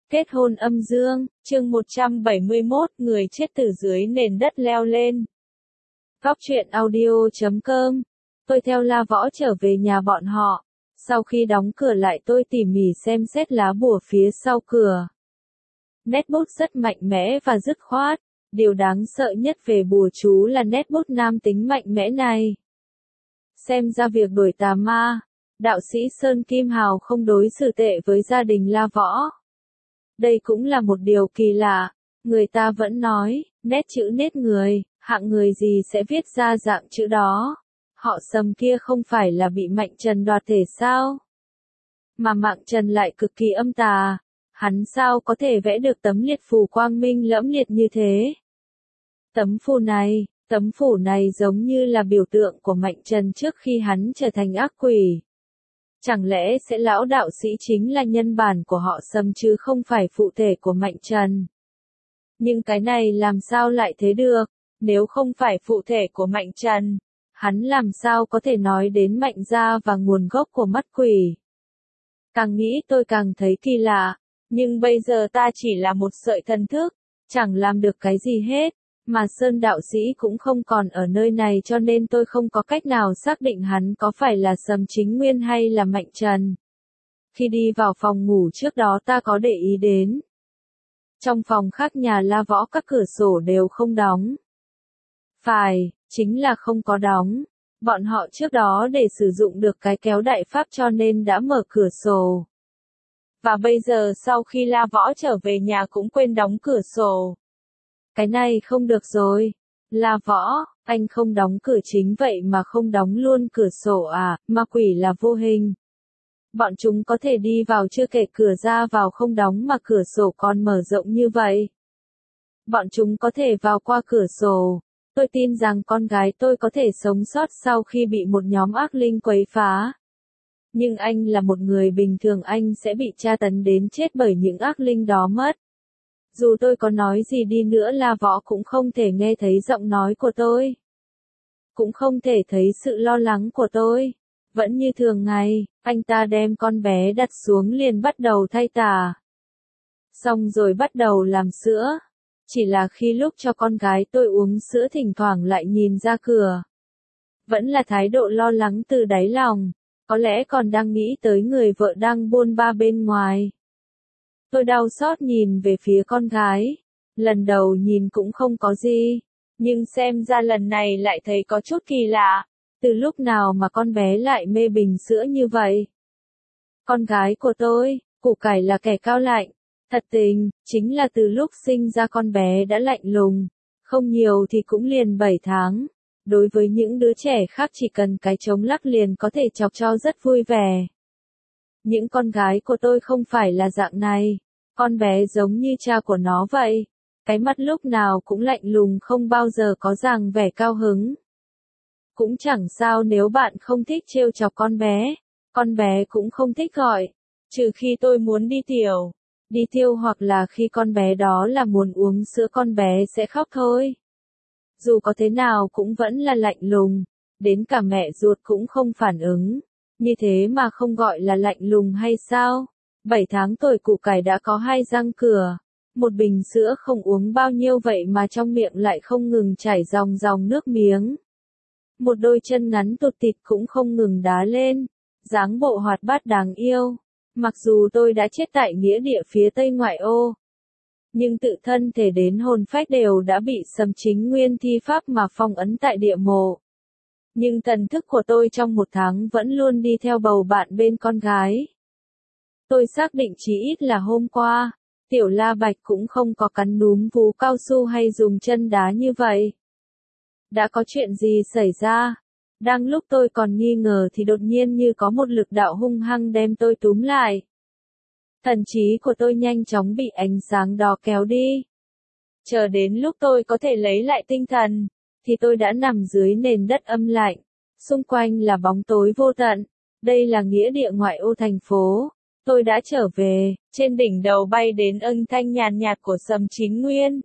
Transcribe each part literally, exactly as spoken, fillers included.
Kết hôn âm dương, chương một trăm bảy mươi mốt, người chết từ dưới nền đất leo lên. Góc truyện audio chấm com. Tôi theo La Võ trở về nhà bọn họ. Sau khi đóng cửa lại tôi tỉ mỉ xem xét lá bùa phía sau cửa. Nét bút rất mạnh mẽ và dứt khoát. Điều đáng sợ nhất về bùa chú là nét bút nam tính mạnh mẽ này. Xem ra việc đuổi tà ma, đạo sĩ Sơn Kim Hào không đối xử tệ với gia đình La Võ. Đây cũng là một điều kỳ lạ, người ta vẫn nói, nét chữ nết người, hạng người gì sẽ viết ra dạng chữ đó. Họ Sầm kia không phải là bị Mạnh Trần đoạt thể sao? Mà Mạnh Trần lại cực kỳ âm tà, hắn sao có thể vẽ được tấm liệt phù quang minh lẫm liệt như thế? Tấm phù này, tấm phù này giống như là biểu tượng của Mạnh Trần trước khi hắn trở thành ác quỷ. Chẳng lẽ sẽ lão đạo sĩ chính là nhân bản của họ Sầm chứ không phải phụ thể của Mạnh Trần? Nhưng cái này làm sao lại thế được, nếu không phải phụ thể của Mạnh Trần, hắn làm sao có thể nói đến Mạnh gia và nguồn gốc của mắt quỷ? Càng nghĩ tôi càng thấy kỳ lạ, nhưng bây giờ ta chỉ là một sợi thần thức, chẳng làm được cái gì hết. Mà Sơn đạo sĩ cũng không còn ở nơi này cho nên tôi không có cách nào xác định hắn có phải là Sầm Chính Nguyên hay là Mạnh Trần. Khi đi vào phòng ngủ trước đó ta có để ý đến. Trong phòng khác nhà La Võ các cửa sổ đều không đóng. Phải, chính là không có đóng. Bọn họ trước đó để sử dụng được cái kéo đại pháp cho nên đã mở cửa sổ. Và bây giờ sau khi La Võ trở về nhà cũng quên đóng cửa sổ. Cái này không được rồi. La Võ, anh không đóng cửa chính vậy mà không đóng luôn cửa sổ à, ma quỷ là vô hình. Bọn chúng có thể đi vào chưa kể cửa ra vào không đóng mà cửa sổ còn mở rộng như vậy. Bọn chúng có thể vào qua cửa sổ. Tôi tin rằng con gái tôi có thể sống sót sau khi bị một nhóm ác linh quấy phá. Nhưng anh là một người bình thường, anh sẽ bị tra tấn đến chết bởi những ác linh đó mất. Dù tôi có nói gì đi nữa La Võ cũng không thể nghe thấy giọng nói của tôi. Cũng không thể thấy sự lo lắng của tôi. Vẫn như thường ngày, anh ta đem con bé đặt xuống liền bắt đầu thay tả. Xong rồi bắt đầu làm sữa. Chỉ là khi lúc cho con gái tôi uống sữa thỉnh thoảng lại nhìn ra cửa. Vẫn là thái độ lo lắng từ đáy lòng. Có lẽ còn đang nghĩ tới người vợ đang bôn ba bên ngoài. Tôi đau xót nhìn về phía con gái. Lần đầu nhìn cũng không có gì. Nhưng xem ra lần này lại thấy có chút kỳ lạ. Từ lúc nào mà con bé lại mê bình sữa như vậy? Con gái của tôi, củ cải là kẻ cao lạnh. Thật tình, chính là từ lúc sinh ra con bé đã lạnh lùng. Không nhiều thì cũng liền bảy tháng. Đối với những đứa trẻ khác chỉ cần cái trống lắc liền có thể chọc cho rất vui vẻ. Những con gái của tôi không phải là dạng này. Con bé giống như cha của nó vậy. Cái mắt lúc nào cũng lạnh lùng, không bao giờ có dáng vẻ cao hứng. Cũng chẳng sao nếu bạn không thích trêu chọc con bé. Con bé cũng không thích gọi. Trừ khi tôi muốn đi tiểu, đi tiêu hoặc là khi con bé đó là muốn uống sữa con bé sẽ khóc thôi. Dù có thế nào cũng vẫn là lạnh lùng. Đến cả mẹ ruột cũng không phản ứng. Như thế mà không gọi là lạnh lùng hay sao? bảy tháng tuổi củ cải đã có hai răng cửa. Một bình sữa không uống bao nhiêu vậy mà trong miệng lại không ngừng chảy dòng dòng nước miếng. Một đôi chân ngắn tụt tịt cũng không ngừng đá lên. Dáng bộ hoạt bát đáng yêu. Mặc dù tôi đã chết tại nghĩa địa phía tây ngoại ô. Nhưng tự thân thể đến hồn phách đều đã bị Sầm Chính Nguyên thi pháp mà phong ấn tại địa mộ. Nhưng thần thức của tôi trong một tháng vẫn luôn đi theo bầu bạn bên con gái. Tôi xác định chí ít là hôm qua, tiểu La Bạch cũng không có cắn núm vú cao su hay dùng chân đá như vậy. Đã có chuyện gì xảy ra? Đang lúc tôi còn nghi ngờ thì đột nhiên như có một lực đạo hung hăng đem tôi túm lại. Thần trí của tôi nhanh chóng bị ánh sáng đó kéo đi. Chờ đến lúc tôi có thể lấy lại tinh thần, thì tôi đã nằm dưới nền đất âm lạnh. Xung quanh là bóng tối vô tận. Đây là nghĩa địa ngoại ô thành phố. Tôi đã trở về, trên đỉnh đầu bay đến âm thanh nhàn nhạt của Sầm Chính Nguyên.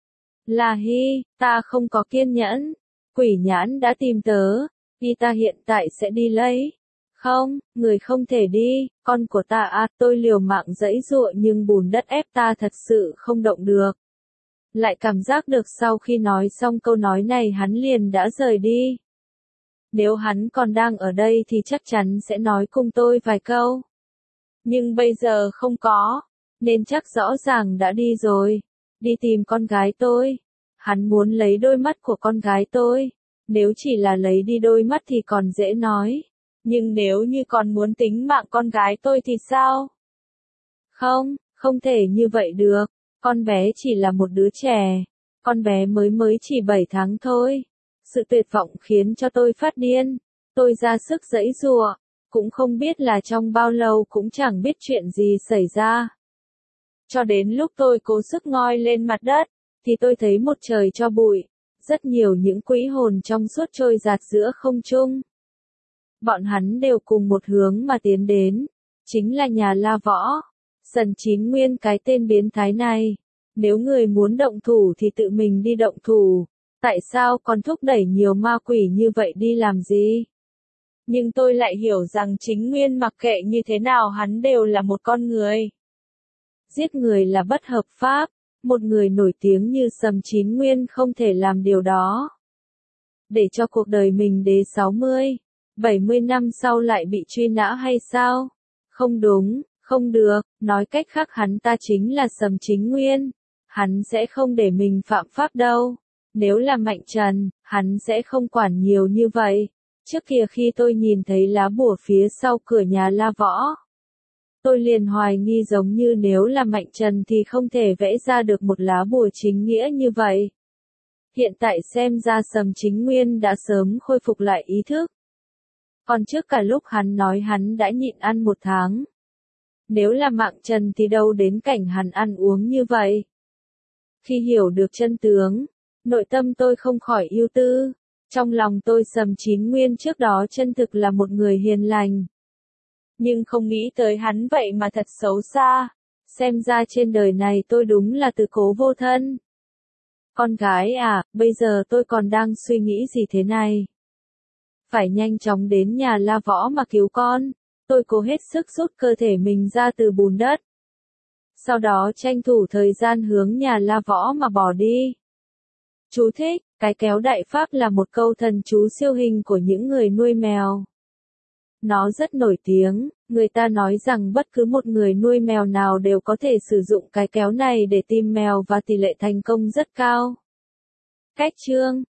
Là Hy, ta không có kiên nhẫn. Quỷ nhãn đã tìm tớ, y ta hiện tại sẽ đi lấy. Không, người không thể đi, con của ta à, tôi liều mạng giãy giụa nhưng bùn đất ép ta thật sự không động được. Lại cảm giác được sau khi nói xong câu nói này hắn liền đã rời đi. Nếu hắn còn đang ở đây thì chắc chắn sẽ nói cùng tôi vài câu. Nhưng bây giờ không có, nên chắc rõ ràng đã đi rồi. Đi tìm con gái tôi. Hắn muốn lấy đôi mắt của con gái tôi. Nếu chỉ là lấy đi đôi mắt thì còn dễ nói. Nhưng nếu như còn muốn tính mạng con gái tôi thì sao? Không, không thể như vậy được. Con bé chỉ là một đứa trẻ. Con bé mới mới chỉ bảy tháng thôi. Sự tuyệt vọng khiến cho tôi phát điên. Tôi ra sức giãy giụa. Cũng không biết là trong bao lâu cũng chẳng biết chuyện gì xảy ra. Cho đến lúc tôi cố sức ngoi lên mặt đất, thì tôi thấy một trời tro bụi. Rất nhiều những quỹ hồn trong suốt trôi dạt giữa không trung. Bọn hắn đều cùng một hướng mà tiến đến. Chính là nhà La Võ. Sần Chín Nguyên cái tên biến thái này. Nếu người muốn động thủ thì tự mình đi động thủ. Tại sao còn thúc đẩy nhiều ma quỷ như vậy đi làm gì? Nhưng tôi lại hiểu rằng Chính Nguyên mặc kệ như thế nào hắn đều là một con người. Giết người là bất hợp pháp. Một người nổi tiếng như Sầm Chín Nguyên không thể làm điều đó. Để cho cuộc đời mình đến sáu mươi, bảy mươi năm sau lại bị truy nã hay sao? Không đúng, không được, nói cách khác hắn ta chính là Sầm Chính Nguyên. Hắn sẽ không để mình phạm pháp đâu. Nếu là Mạnh Trần, hắn sẽ không quản nhiều như vậy. Trước kia khi tôi nhìn thấy lá bùa phía sau cửa nhà La Võ, tôi liền hoài nghi giống như nếu là Mạnh Trần thì không thể vẽ ra được một lá bùa chính nghĩa như vậy. Hiện tại xem ra Sầm Chính Nguyên đã sớm khôi phục lại ý thức. Còn trước cả lúc hắn nói hắn đã nhịn ăn một tháng. Nếu là Mạnh Trần thì đâu đến cảnh hắn ăn uống như vậy. Khi hiểu được chân tướng, nội tâm tôi không khỏi ưu tư. Trong lòng tôi Sầm Chín Nguyên trước đó chân thực là một người hiền lành. Nhưng không nghĩ tới hắn vậy mà thật xấu xa. Xem ra trên đời này tôi đúng là tứ cố vô thân. Con gái à, bây giờ tôi còn đang suy nghĩ gì thế này? Phải nhanh chóng đến nhà La Võ mà cứu con. Tôi cố hết sức rút cơ thể mình ra từ bùn đất. Sau đó tranh thủ thời gian hướng nhà La Võ mà bỏ đi. Chú thích, cái kéo đại pháp là một câu thần chú siêu hình của những người nuôi mèo. Nó rất nổi tiếng, người ta nói rằng bất cứ một người nuôi mèo nào đều có thể sử dụng cái kéo này để tìm mèo và tỷ lệ thành công rất cao. Cách chương